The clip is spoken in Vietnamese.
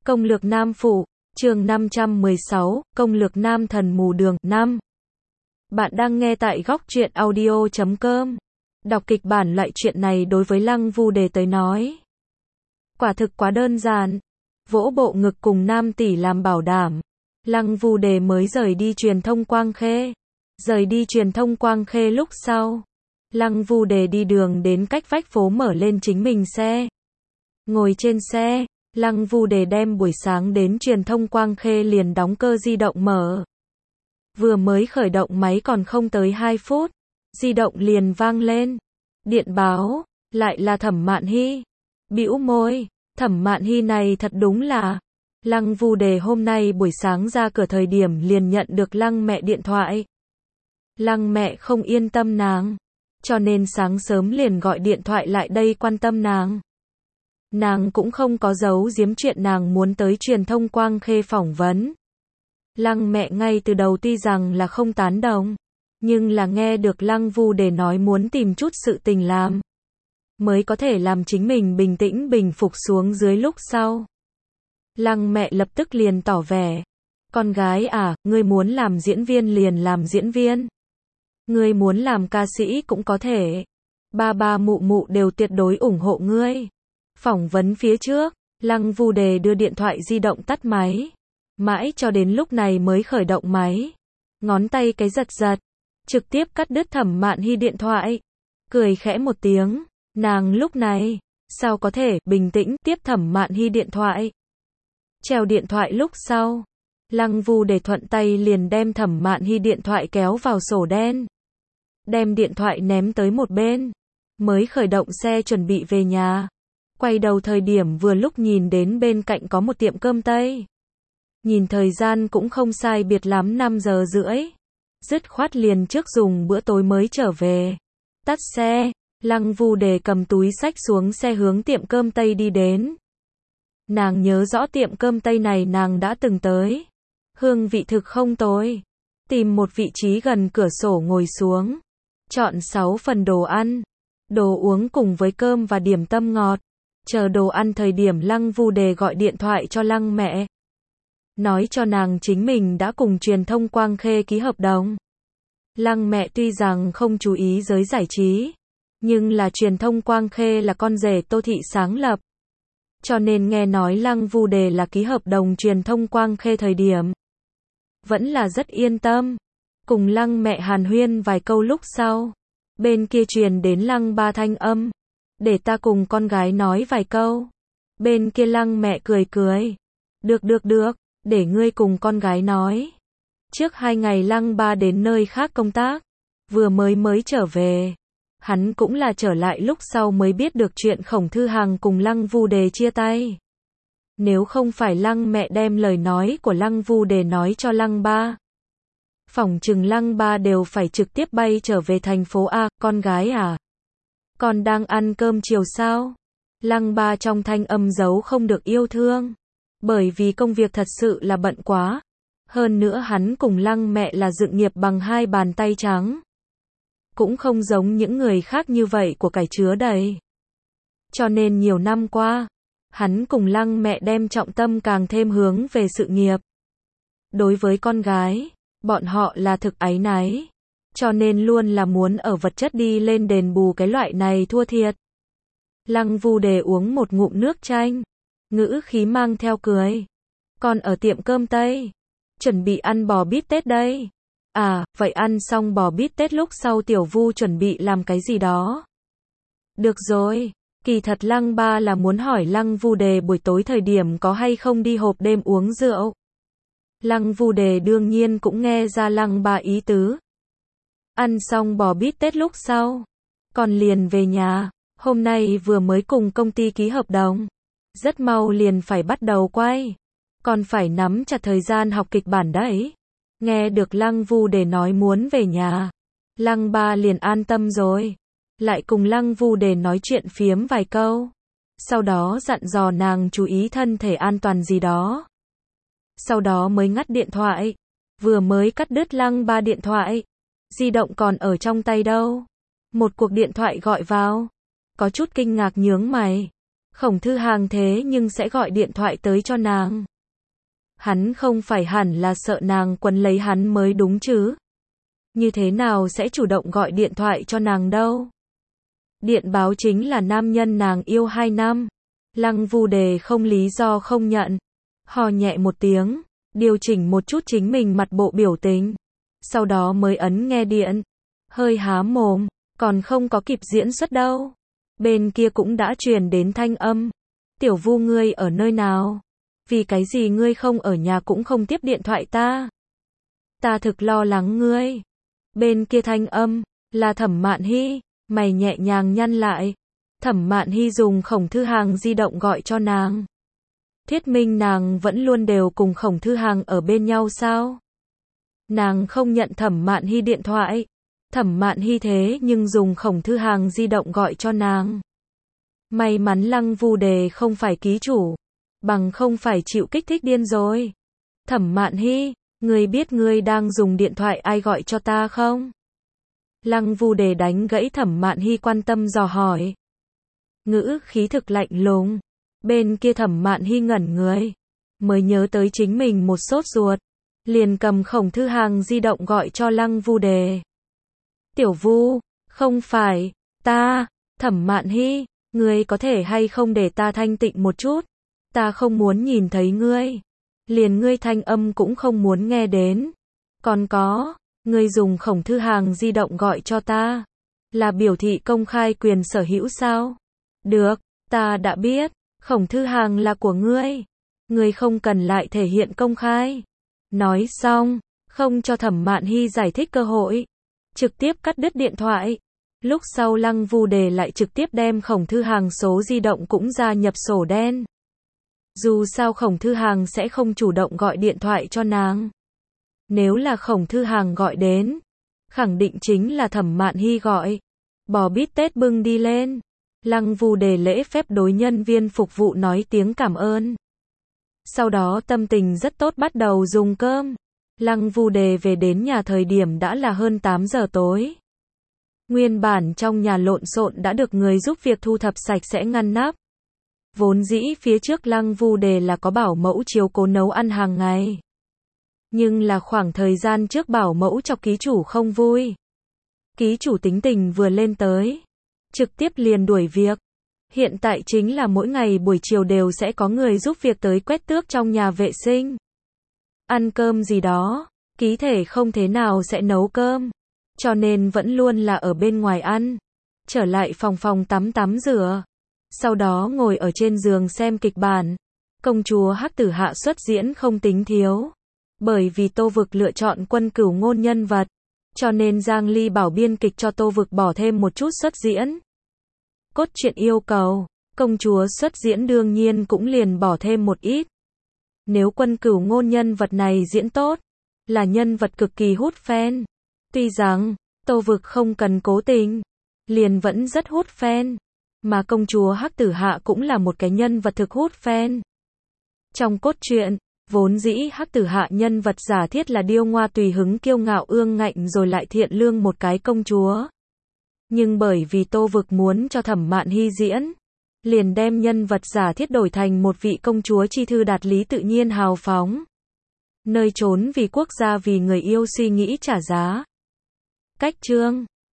Công lược Nam Phụ, chương 516, Công lược Nam Thần Mù Đường, 5. Bạn đang nghe tại góc truyện audio.com. Đọc kịch bản loại chuyện này đối với Lăng Vu Đề tới nói quả thực quá đơn giản. Vỗ bộ ngực cùng Nam tỷ làm bảo đảm. Lăng Vu Đề mới rời đi truyền thông Quang Khê. Rời đi truyền thông Quang Khê lúc sau, Lăng Vu Đề đi đường đến cách vách phố mở lên chính mình xe. Ngồi trên xe, Lăng Vu Đề đem buổi sáng đến truyền thông Quang Khê liền đóng cơ di động mở. Vừa mới khởi động máy còn không tới 2 phút, di động liền vang lên. Điện báo, lại là Thẩm Mạn Hy. Bĩu môi, Thẩm Mạn Hy này thật đúng là. Lăng Vu Đề hôm nay buổi sáng ra cửa thời điểm liền nhận được Lăng mẹ điện thoại. Lăng mẹ không yên tâm nàng, cho nên sáng sớm liền gọi điện thoại lại đây quan tâm nàng. Nàng cũng không có giấu giếm chuyện nàng muốn tới truyền thông Quang Khê phỏng vấn. Lăng mẹ ngay từ đầu tuy rằng là không tán đồng, nhưng là nghe được Lăng Vu Đề nói muốn tìm chút sự tình làm, mới có thể làm chính mình bình tĩnh bình phục xuống dưới lúc sau. Lăng mẹ lập tức liền tỏ vẻ, con gái à, ngươi muốn làm diễn viên liền làm diễn viên. Ngươi muốn làm ca sĩ cũng có thể. Ba ba mụ mụ đều tuyệt đối ủng hộ ngươi. Phỏng vấn phía trước, Lăng Vu Đề đưa điện thoại di động tắt máy. Mãi cho đến lúc này mới khởi động máy. Ngón tay cái giật giật, trực tiếp cắt đứt Thẩm Mạn Hy điện thoại. Cười khẽ một tiếng, nàng lúc này, sao có thể bình tĩnh tiếp Thẩm Mạn Hy điện thoại. Treo điện thoại lúc sau, Lăng Vu Đề thuận tay liền đem Thẩm Mạn Hy điện thoại kéo vào sổ đen. Đem điện thoại ném tới một bên, mới khởi động xe chuẩn bị về nhà. Quay đầu thời điểm vừa lúc nhìn đến bên cạnh có một tiệm cơm Tây. Nhìn thời gian cũng không sai biệt lắm 5 giờ rưỡi. Dứt khoát liền trước dùng bữa tối mới trở về. Tắt xe, Lăng Vu Đề cầm túi xách xuống xe hướng tiệm cơm Tây đi đến. Nàng nhớ rõ tiệm cơm Tây này nàng đã từng tới. Hương vị thực không tồi. Tìm một vị trí gần cửa sổ ngồi xuống. Chọn 6 phần đồ ăn, đồ uống cùng với cơm và điểm tâm ngọt. Chờ đồ ăn thời điểm Lăng Vu Đề gọi điện thoại cho Lăng mẹ. Nói cho nàng chính mình đã cùng truyền thông Quang Khê ký hợp đồng. Lăng mẹ tuy rằng không chú ý giới giải trí, nhưng là truyền thông Quang Khê là con rể Tô Thị sáng lập. Cho nên nghe nói Lăng Vu Đề là ký hợp đồng truyền thông Quang Khê thời điểm, vẫn là rất yên tâm. Cùng Lăng mẹ hàn huyên vài câu lúc sau, bên kia truyền đến Lăng ba thanh âm, để ta cùng con gái nói vài câu. Bên kia Lăng mẹ cười cười, được, để ngươi cùng con gái nói. Trước 2 ngày Lăng ba đến nơi khác công tác, vừa mới trở về. Hắn cũng là trở lại lúc sau mới biết được chuyện Khổng Thư Hằng cùng Lăng Vu Đề chia tay. Nếu không phải Lăng mẹ đem lời nói của Lăng Vu Đề nói cho Lăng ba, phỏng chừng Lăng ba đều phải trực tiếp bay trở về thành phố A. Con gái à, còn đang ăn cơm chiều sao? Lăng ba trong thanh âm giấu không được yêu thương, bởi vì công việc thật sự là bận quá. Hơn nữa hắn cùng Lăng mẹ là dựng nghiệp bằng 2 bàn tay trắng, cũng không giống những người khác như vậy của cải chứa đầy. Cho nên nhiều năm qua, hắn cùng Lăng mẹ đem trọng tâm càng thêm hướng về sự nghiệp. Đối với con gái, bọn họ là thực áy náy, cho nên luôn là muốn ở vật chất đi lên đền bù cái loại này thua thiệt. Lăng Vu Đề uống một ngụm nước chanh, ngữ khí mang theo cười. Con ở tiệm cơm Tây, chuẩn bị ăn bò bít tết đây. À, vậy ăn xong bò bít tết lúc sau Tiểu Vu chuẩn bị làm cái gì đó. Được rồi, kỳ thật Lăng ba là muốn hỏi Lăng Vu Đề buổi tối thời điểm có hay không đi hộp đêm uống rượu. Lăng Vu Đề đương nhiên cũng nghe ra Lăng ba ý tứ. Ăn xong bò bít tết lúc sau, còn liền về nhà. Hôm nay vừa mới cùng công ty ký hợp đồng, rất mau liền phải bắt đầu quay, còn phải nắm chặt thời gian học kịch bản đấy. Nghe được Lăng Vu Đề nói muốn về nhà, Lăng ba liền an tâm rồi. Lại cùng Lăng Vu Đề nói chuyện phiếm vài câu, sau đó dặn dò nàng chú ý thân thể an toàn gì đó. Sau đó mới ngắt điện thoại. Vừa mới cắt đứt Lăng ba điện thoại, di động còn ở trong tay đâu. Một cuộc điện thoại gọi vào, có chút kinh ngạc nhướng mày. Khổng Thư Hàng thế nhưng sẽ gọi điện thoại tới cho nàng. Hắn không phải hẳn là sợ nàng quấn lấy hắn mới đúng chứ. Như thế nào sẽ chủ động gọi điện thoại cho nàng đâu. Điện báo chính là nam nhân nàng yêu 2 năm. Lăng Vu Đề không lý do không nhận. Hò nhẹ một tiếng, điều chỉnh một chút chính mình mặt bộ biểu tình. Sau đó mới ấn nghe điện. Hơi há mồm, còn không có kịp diễn xuất đâu. Bên kia cũng đã truyền đến thanh âm. Tiểu Vu ngươi ở nơi nào? Vì cái gì ngươi không ở nhà cũng không tiếp điện thoại ta? Ta thực lo lắng ngươi. Bên kia thanh âm, là Thẩm Mạn Hy, mày nhẹ nhàng nhăn lại. Thẩm Mạn Hy dùng Khổng Thư Hàng di động gọi cho nàng. Thuyết minh nàng vẫn luôn đều cùng Khổng Thư Hàng ở bên nhau sao? Nàng không nhận Thẩm Mạn Hy điện thoại. Thẩm Mạn Hy thế nhưng dùng Khổng Thư Hàng di động gọi cho nàng. May mắn Lăng Vu Đề không phải ký chủ, bằng không phải chịu kích thích điên rồi. Thẩm Mạn Hy, ngươi biết ngươi đang dùng điện thoại ai gọi cho ta không? Lăng Vu Đề đánh gãy Thẩm Mạn Hy quan tâm dò hỏi. Ngữ khí thực lạnh lùng. Bên kia Thẩm Mạn Hy ngẩn người, mới nhớ tới chính mình một sốt ruột, liền cầm Khổng Thư Hàng di động gọi cho Lăng Vu Đề. Tiểu Vu, không phải, ta, Thẩm Mạn Hy, ngươi có thể hay không để ta thanh tịnh một chút? Ta không muốn nhìn thấy ngươi. Liền ngươi thanh âm cũng không muốn nghe đến. Còn có, ngươi dùng Khổng Thư Hàng di động gọi cho ta, là biểu thị công khai quyền sở hữu sao? Được, ta đã biết, Khổng Thư Hàng là của ngươi. Ngươi không cần lại thể hiện công khai. Nói xong, không cho Thẩm Mạn Hy giải thích cơ hội, trực tiếp cắt đứt điện thoại. Lúc sau Lăng Vu Đề lại trực tiếp đem Khổng Thư Hàng số di động cũng gia nhập sổ đen. Dù sao Khổng Thư Hàng sẽ không chủ động gọi điện thoại cho nàng. Nếu là Khổng Thư Hàng gọi đến, khẳng định chính là Thẩm Mạn Hy gọi. Bò bít tết bưng đi lên. Lăng Vu Đề lễ phép đối nhân viên phục vụ nói tiếng cảm ơn. Sau đó tâm tình rất tốt bắt đầu dùng cơm. Lăng Vu Đề về đến nhà thời điểm đã là hơn 8 giờ tối. Nguyên bản trong nhà lộn xộn đã được người giúp việc thu thập sạch sẽ ngăn nắp. Vốn dĩ phía trước Lăng Vu Đề là có bảo mẫu chiếu cố nấu ăn hàng ngày. Nhưng là khoảng thời gian trước bảo mẫu chọc ký chủ không vui. Ký chủ tính tình vừa lên tới, trực tiếp liền đuổi việc. Hiện tại chính là mỗi ngày buổi chiều đều sẽ có người giúp việc tới quét tước trong nhà vệ sinh. Ăn cơm gì đó, ký thể không thế nào sẽ nấu cơm, cho nên vẫn luôn là ở bên ngoài ăn. Trở lại phòng tắm rửa. Sau đó ngồi ở trên giường xem kịch bản. Công chúa Hắc Tử Hạ xuất diễn không tính thiếu. Bởi vì Tô Vực lựa chọn Quân Cửu Ngôn nhân vật, cho nên Giang Ly bảo biên kịch cho Tô Vực bỏ thêm một chút xuất diễn. Cốt truyện yêu cầu, công chúa xuất diễn đương nhiên cũng liền bỏ thêm một ít. Nếu Quân Cửu Ngôn nhân vật này diễn tốt, là nhân vật cực kỳ hút fan. Tuy rằng, Tô Vực không cần cố tình, liền vẫn rất hút fan. Mà công chúa Hắc Tử Hạ cũng là một cái nhân vật thực hút fan. Trong cốt truyện, vốn dĩ Hắc Tử Hạ nhân vật giả thiết là điêu ngoa tùy hứng kiêu ngạo ương ngạnh rồi lại thiện lương một cái công chúa. Nhưng bởi vì Tô Vực muốn cho Thẩm Mạn Hy diễn, liền đem nhân vật giả thiết đổi thành một vị công chúa chi thư đạt lý tự nhiên hào phóng. Nơi trốn vì quốc gia vì người yêu suy nghĩ trả giá. Cách chương